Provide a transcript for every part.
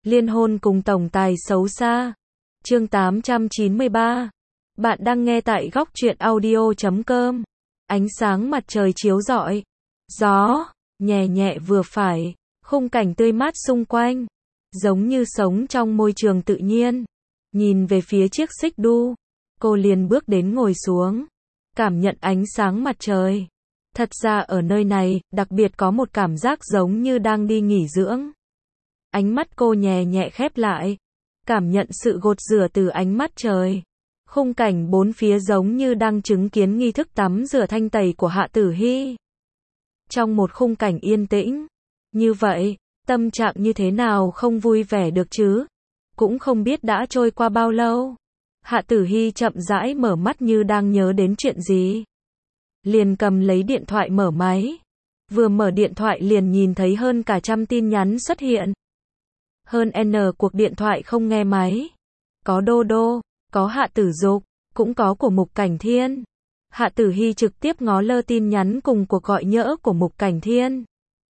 Liên hôn cùng tổng tài xấu xa. Chương 893. Bạn đang nghe tại góc truyện audio.com. Ánh sáng mặt trời chiếu rọi. Gió, nhẹ nhẹ vừa phải. Khung cảnh tươi mát xung quanh. Giống như sống trong môi trường tự nhiên. Nhìn về phía chiếc xích đu. Cô liền bước đến ngồi xuống. Cảm nhận ánh sáng mặt trời. Thật ra ở nơi này, đặc biệt có một cảm giác giống như đang đi nghỉ dưỡng. Ánh mắt cô nhẹ nhẹ khép lại. Cảm nhận sự gột rửa từ ánh mắt trời. Khung cảnh bốn phía giống như đang chứng kiến nghi thức tắm rửa thanh tẩy của Hạ Tử Hy. Trong một khung cảnh yên tĩnh. Như vậy, tâm trạng như thế nào không vui vẻ được chứ? Cũng không biết đã trôi qua bao lâu. Hạ Tử Hy chậm rãi mở mắt như đang nhớ đến chuyện gì. Liền cầm lấy điện thoại mở máy. Vừa mở điện thoại liền nhìn thấy hơn cả 100 tin nhắn xuất hiện. Hơn N cuộc điện thoại không nghe máy. Có Đô Đô, có Hạ Tử Dục, cũng có của Mục Cảnh Thiên. Hạ Tử Hy trực tiếp ngó lơ tin nhắn cùng cuộc gọi nhỡ của Mục Cảnh Thiên.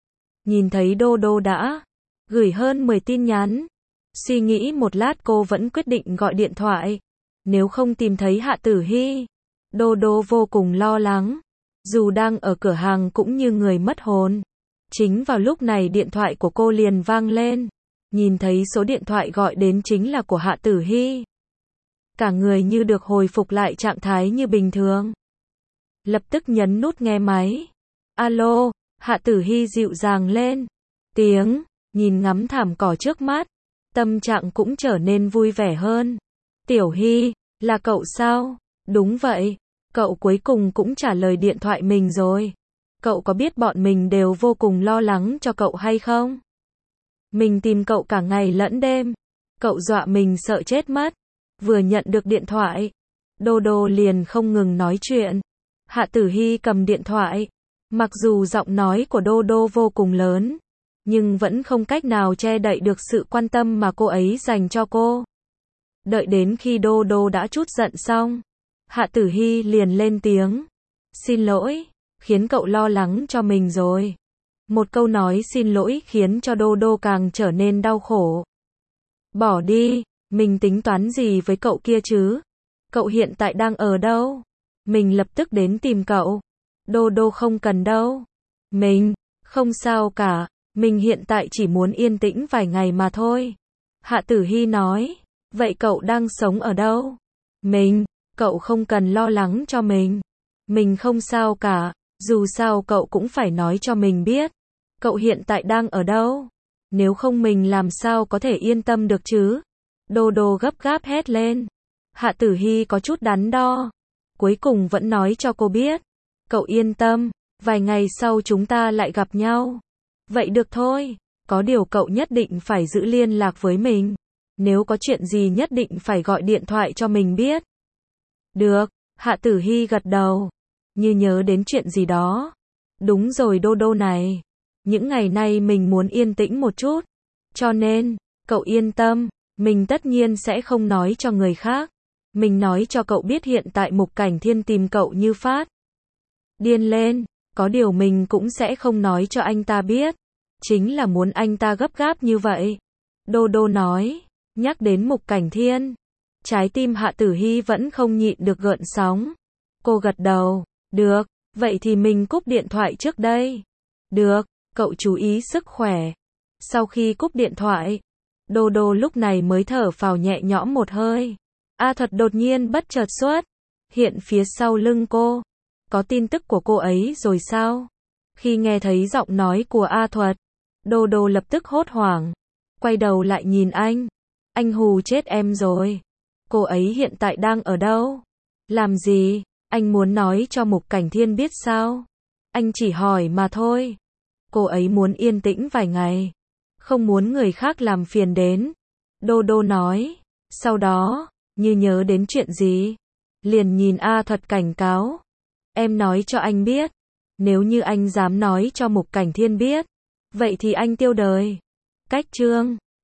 Nhìn thấy Đô Đô đã gửi hơn 10 tin nhắn. Suy nghĩ một lát cô vẫn quyết định gọi điện thoại. Nếu không tìm thấy Hạ Tử Hy, Đô Đô vô cùng lo lắng. Dù đang ở cửa hàng cũng như người mất hồn. Chính vào lúc này điện thoại của cô liền vang lên. Nhìn thấy số điện thoại gọi đến chính là của Hạ Tử Hy. Cả người như được hồi phục lại trạng thái như bình thường. Lập tức nhấn nút nghe máy. Alo, Hạ Tử Hy dịu dàng lên. Tiếng, nhìn ngắm thảm cỏ trước mắt. Tâm trạng cũng trở nên vui vẻ hơn. Tiểu Hy, là cậu sao? Đúng vậy, cậu cuối cùng cũng trả lời điện thoại mình rồi. Cậu có biết bọn mình đều vô cùng lo lắng cho cậu hay không? Mình tìm cậu cả ngày lẫn đêm. Cậu dọa mình sợ chết mất. Vừa nhận được điện thoại, Đô Đô liền không ngừng nói chuyện. Hạ Tử Hy cầm điện thoại. Mặc dù giọng nói của Đô Đô vô cùng lớn, nhưng vẫn không cách nào che đậy được sự quan tâm mà cô ấy dành cho cô. Đợi đến khi Đô Đô đã trút giận xong, Hạ Tử Hy liền lên tiếng. Xin lỗi, khiến cậu lo lắng cho mình rồi. Một câu nói xin lỗi khiến cho Đô Đô càng trở nên đau khổ. Bỏ đi, mình tính toán gì với cậu kia chứ? Cậu hiện tại đang ở đâu? Mình lập tức đến tìm cậu. Đô Đô không cần đâu. Mình, không sao cả, mình hiện tại chỉ muốn yên tĩnh vài ngày mà thôi. Hạ Tử Hy nói, vậy cậu đang sống ở đâu? Mình, cậu không cần lo lắng cho mình. Mình không sao cả, dù sao cậu cũng phải nói cho mình biết. Cậu hiện tại đang ở đâu? Nếu không mình làm sao có thể yên tâm được chứ? Đô Đô gấp gáp hét lên. Hạ Tử Hy có chút đắn đo. Cuối cùng vẫn nói cho cô biết. Cậu yên tâm, vài ngày sau chúng ta lại gặp nhau. Vậy được thôi, có điều cậu nhất định phải giữ liên lạc với mình. Nếu có chuyện gì nhất định phải gọi điện thoại cho mình biết. Được, Hạ Tử Hy gật đầu. Như nhớ đến chuyện gì đó. Đúng rồi Đô Đô này. Những ngày nay mình muốn yên tĩnh một chút. Cho nên, cậu yên tâm, mình tất nhiên sẽ không nói cho người khác. Mình nói cho cậu biết hiện tại Mục Cảnh Thiên tìm cậu như phát điên lên, có điều mình cũng sẽ không nói cho anh ta biết. Chính là muốn anh ta gấp gáp như vậy. Đô Đô nói, nhắc đến Mục Cảnh Thiên. Trái tim Hạ Tử Hy vẫn không nhịn được gợn sóng. Cô gật đầu, được, vậy thì mình cúp điện thoại trước đây. Được, cậu chú ý sức khỏe. Sau khi cúp điện thoại, Đô Đô lúc này mới thở phào nhẹ nhõm một hơi. A Thuật đột nhiên bất chợt xuất hiện phía sau lưng cô. Có tin tức của cô ấy rồi sao? Khi nghe thấy giọng nói của A Thuật, Đô Đô lập tức hốt hoảng. Quay đầu lại nhìn anh. Anh hù chết em rồi. Cô ấy hiện tại đang ở đâu? Làm gì? Anh muốn nói cho Mục Cảnh Thiên biết sao? Anh chỉ hỏi mà thôi. Cô ấy muốn yên tĩnh vài ngày. Không muốn người khác làm phiền đến. Đô Đô nói. Sau đó, như nhớ đến chuyện gì? Liền nhìn A Thuật cảnh cáo. Em nói cho anh biết. Nếu như anh dám nói cho Mục Cảnh Thiên biết, vậy thì anh tiêu đời. Cách chương